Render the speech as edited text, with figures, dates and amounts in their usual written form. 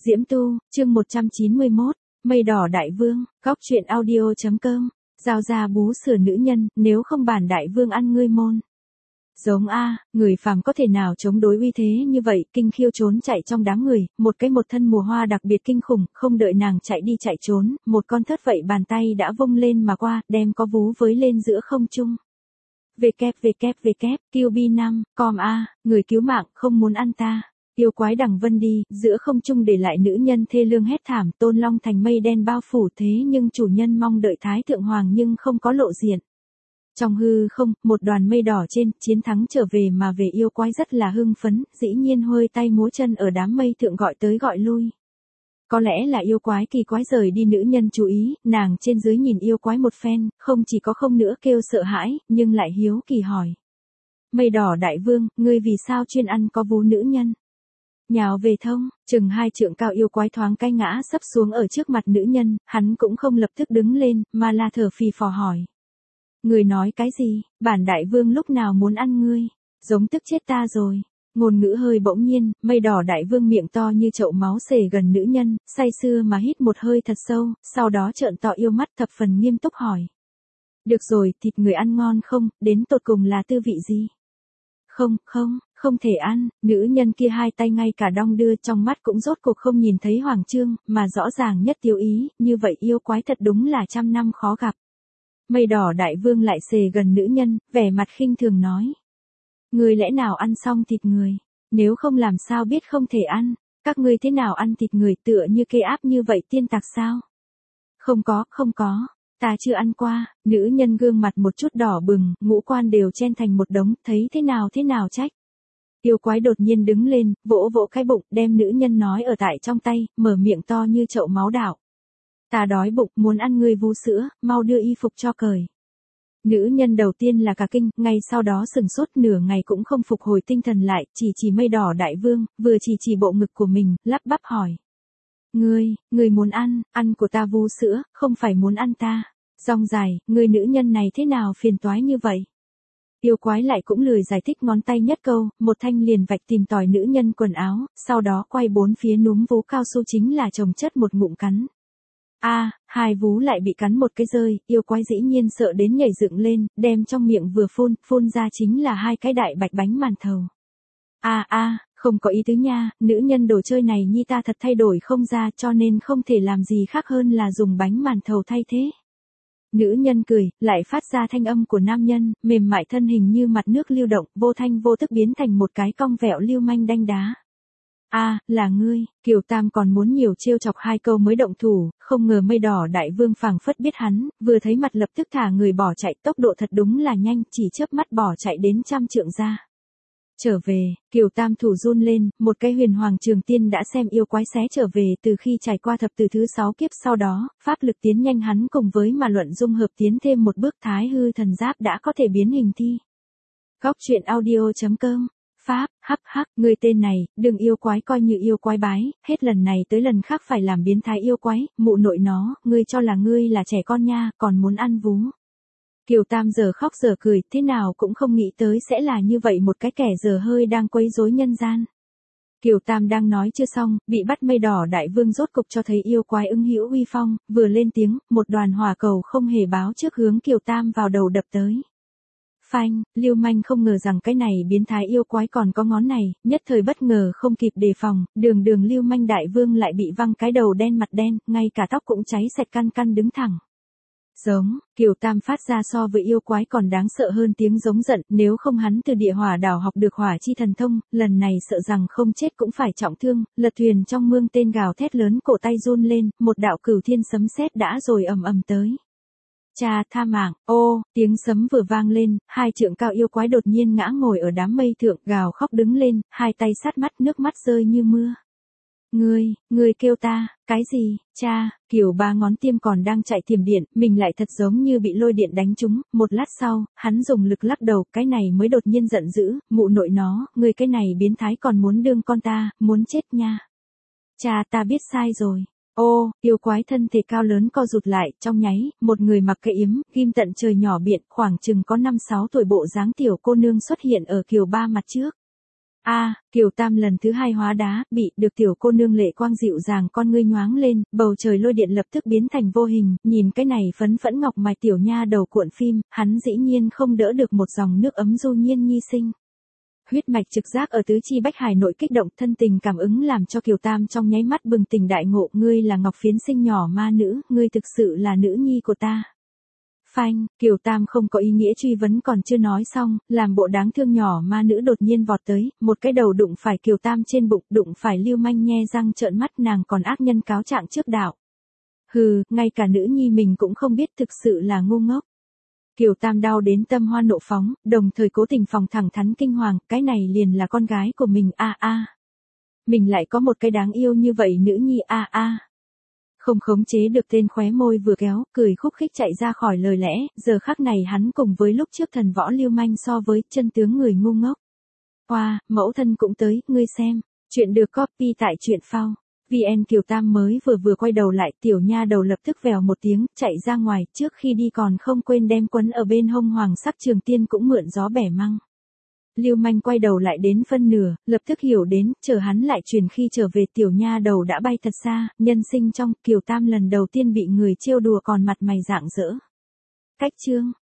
Diễm Tu, chương 191, Mây đỏ đại vương, góc truyện audio.com, giao ra bú sữa nữ nhân, nếu không bản đại vương ăn ngươi môn. Giống a, người phàm có thể nào chống đối uy thế như vậy, kinh khiêu trốn chạy trong đám người, một thân mùa hoa đặc biệt kinh khủng, không đợi nàng chạy đi chạy trốn, một con thớt vậy bàn tay đã vung lên mà qua, đem có vú với lên giữa không trung. QB5, com a, người cứu mạng, không muốn ăn ta. Yêu quái đằng vân đi, giữa không trung để lại nữ nhân thê lương hét thảm, Tôn Long thành mây đen bao phủ thế nhưng chủ nhân mong đợi Thái Thượng Hoàng nhưng không có lộ diện. Trong hư không, một đoàn mây đỏ trên, chiến thắng trở về mà về yêu quái rất là hưng phấn, dĩ nhiên huôi tay múa chân ở đám mây thượng gọi tới gọi lui. Có lẽ là yêu quái kỳ quái rời đi nữ nhân chú ý, nàng trên dưới nhìn yêu quái một phen, không chỉ có không nữa kêu sợ hãi, nhưng lại hiếu kỳ hỏi. Mây đỏ đại vương, ngươi vì sao chuyên ăn có vú nữ nhân? Nhào về thông, chừng 2 trượng cao yêu quái thoáng cái ngã sấp xuống ở trước mặt nữ nhân, hắn cũng không lập tức đứng lên, mà là thở phì phò hỏi. Người nói cái gì, bản đại vương lúc nào muốn ăn ngươi, giống tức chết ta rồi. Ngôn ngữ hơi bỗng nhiên, mây đỏ đại vương miệng to như chậu máu xề gần nữ nhân, say sưa mà hít một hơi thật sâu, sau đó trợn to yêu mắt thập phần nghiêm túc hỏi. Được rồi, thịt người ăn ngon không, đến tột cùng là tư vị gì? Không thể ăn, nữ nhân kia hai tay ngay cả đong đưa trong mắt cũng rốt cuộc không nhìn thấy hoàng chương, mà rõ ràng nhất tiêu ý, như vậy yêu quái thật đúng là 100 năm khó gặp. Mây đỏ đại vương lại xề gần nữ nhân, vẻ mặt khinh thường nói. Người lẽ nào ăn xong thịt người, nếu không làm sao biết không thể ăn, các ngươi thế nào ăn thịt người tựa như kê áp như vậy tiên tặc sao? Không có, ta chưa ăn qua, nữ nhân gương mặt một chút đỏ bừng, ngũ quan đều chen thành một đống, thấy thế nào trách. Yêu quái đột nhiên đứng lên, vỗ cái bụng, đem nữ nhân nói ở tại trong tay, mở miệng to như chậu máu đảo. Ta đói bụng, muốn ăn ngươi vú sữa, mau đưa y phục cho cởi. Nữ nhân đầu tiên là cả kinh, ngay sau đó sừng sốt nửa ngày cũng không phục hồi tinh thần lại, chỉ mây đỏ đại vương, vừa chỉ bộ ngực của mình, lắp bắp hỏi. Ngươi muốn ăn của ta vú sữa, không phải muốn ăn ta. Rong dài, người nữ nhân này thế nào phiền toái như vậy? Yêu quái lại cũng lười giải thích ngón tay nhất câu, một thanh liền vạch tìm tòi nữ nhân quần áo, sau đó quay bốn phía núm vú cao su chính là chồng chất một ngụm cắn. Hai vú lại bị cắn một cái rơi, yêu quái dĩ nhiên sợ đến nhảy dựng lên, đem trong miệng vừa phun ra chính là 2 cái đại bạch bánh màn thầu. Không có ý tứ nha, nữ nhân đồ chơi này nhi ta thật thay đổi không ra cho nên không thể làm gì khác hơn là dùng bánh màn thầu thay thế. Nữ nhân cười, lại phát ra thanh âm của nam nhân, mềm mại thân hình như mặt nước lưu động, vô thanh vô tức biến thành một cái cong vẹo lưu manh đanh đá. Là ngươi, Kiều Tam còn muốn nhiều trêu chọc 2 câu mới động thủ, không ngờ mây đỏ đại vương phảng phất biết hắn, vừa thấy mặt lập tức thả người bỏ chạy, tốc độ thật đúng là nhanh, chỉ chớp mắt bỏ chạy đến 100 trượng ra. Trở về, Kiều Tam thủ run lên, một cái huyền hoàng trường tiên đã xem yêu quái xé trở về từ khi trải qua thập tử thứ 6 kiếp sau đó, pháp lực tiến nhanh hắn cùng với mà luận dung hợp tiến thêm một bước thái hư thần giáp đã có thể biến hình thi. Góc truyện audio.com, Pháp, người tên này, đừng yêu quái coi như yêu quái bái, hết lần này tới lần khác phải làm biến thái yêu quái, mụ nội nó, ngươi cho là ngươi là trẻ con nha, còn muốn ăn vú. Kiều Tam giờ khóc giờ cười, thế nào cũng không nghĩ tới sẽ là như vậy một cái kẻ dở hơi đang quấy rối nhân gian. Kiều Tam đang nói chưa xong, bị bắt mây đỏ đại vương rốt cục cho thấy yêu quái ưng hữu uy phong, vừa lên tiếng, một đoàn hỏa cầu không hề báo trước hướng Kiều Tam vào đầu đập tới. Phanh, lưu manh không ngờ rằng cái này biến thái yêu quái còn có ngón này, nhất thời bất ngờ không kịp đề phòng, đường lưu manh đại vương lại bị văng cái đầu đen mặt đen, ngay cả tóc cũng cháy sạch căn đứng thẳng. Giống, Kiều Tam phát ra so với yêu quái còn đáng sợ hơn tiếng giống giận, nếu không hắn từ địa hỏa đảo học được hỏa chi thần thông, lần này sợ rằng không chết cũng phải trọng thương, lật thuyền trong mương tên gào thét lớn cổ tay run lên, một đạo cửu thiên sấm sét đã rồi ầm tới. Cha tha mạng, tiếng sấm vừa vang lên, 2 trượng cao yêu quái đột nhiên ngã ngồi ở đám mây thượng, gào khóc đứng lên, 2 tay sát mắt, nước mắt rơi như mưa. Ngươi kêu ta, cái gì, cha, Kiều Ba ngón tiêm còn đang chạy thiểm điện, mình lại thật giống như bị lôi điện đánh trúng, một lát sau, hắn dùng lực lắc đầu, cái này mới đột nhiên giận dữ, mụ nội nó, ngươi cái này biến thái còn muốn đương con ta, muốn chết nha. Cha ta biết sai rồi. Yêu quái thân thể cao lớn co rụt lại, trong nháy, một người mặc cái yếm, ghim tận trời nhỏ biện, khoảng chừng có 5-6 tuổi bộ dáng tiểu cô nương xuất hiện ở Kiều Ba mặt trước. Kiều Tam lần thứ hai hóa đá, bị được tiểu cô nương lệ quang dịu dàng con ngươi nhoáng lên, bầu trời lôi điện lập tức biến thành vô hình, nhìn cái này phấn phẫn ngọc mài tiểu nha đầu cuộn phim, hắn dĩ nhiên không đỡ được một dòng nước ấm du nhiên nhi sinh. Huyết mạch trực giác ở tứ chi bách hải nội kích động, thân tình cảm ứng làm cho Kiều Tam trong nháy mắt bừng tỉnh đại ngộ, ngươi là ngọc phiến sinh nhỏ ma nữ, ngươi thực sự là nữ nhi của ta. Phanh, Kiều Tam không có ý nghĩa truy vấn còn chưa nói xong, làm bộ đáng thương nhỏ ma nữ đột nhiên vọt tới, một cái đầu đụng phải Kiều Tam trên bụng, đụng phải Lưu Manh nhe răng trợn mắt, nàng còn ác nhân cáo trạng trước đạo. Hừ, ngay cả nữ nhi mình cũng không biết, thực sự là ngu ngốc. Kiều Tam đau đến tâm hoa nộ phóng, đồng thời cố tình phòng thẳng thắn kinh hoàng, cái này liền là con gái của mình Mình lại có một cái đáng yêu như vậy nữ nhi Không khống chế được tên khóe môi vừa kéo, cười khúc khích chạy ra khỏi lời lẽ, giờ khắc này hắn cùng với lúc trước thần võ Lưu Manh so với chân tướng người ngu ngốc. Mẫu thân cũng tới, ngươi xem. Chuyện được copy tại truyện phao. VN Kiều Tam mới vừa quay đầu lại, tiểu nha đầu lập tức vèo một tiếng, chạy ra ngoài, trước khi đi còn không quên đem quấn ở bên hông hoàng sắc trường tiên cũng mượn gió bẻ măng. Lưu Manh quay đầu lại đến phân nửa, lập tức hiểu đến, chờ hắn lại truyền khi trở về tiểu nha đầu đã bay thật xa, nhân sinh trong, Kiều Tam lần đầu tiên bị người trêu đùa còn mặt mày rạng rỡ. Cách chương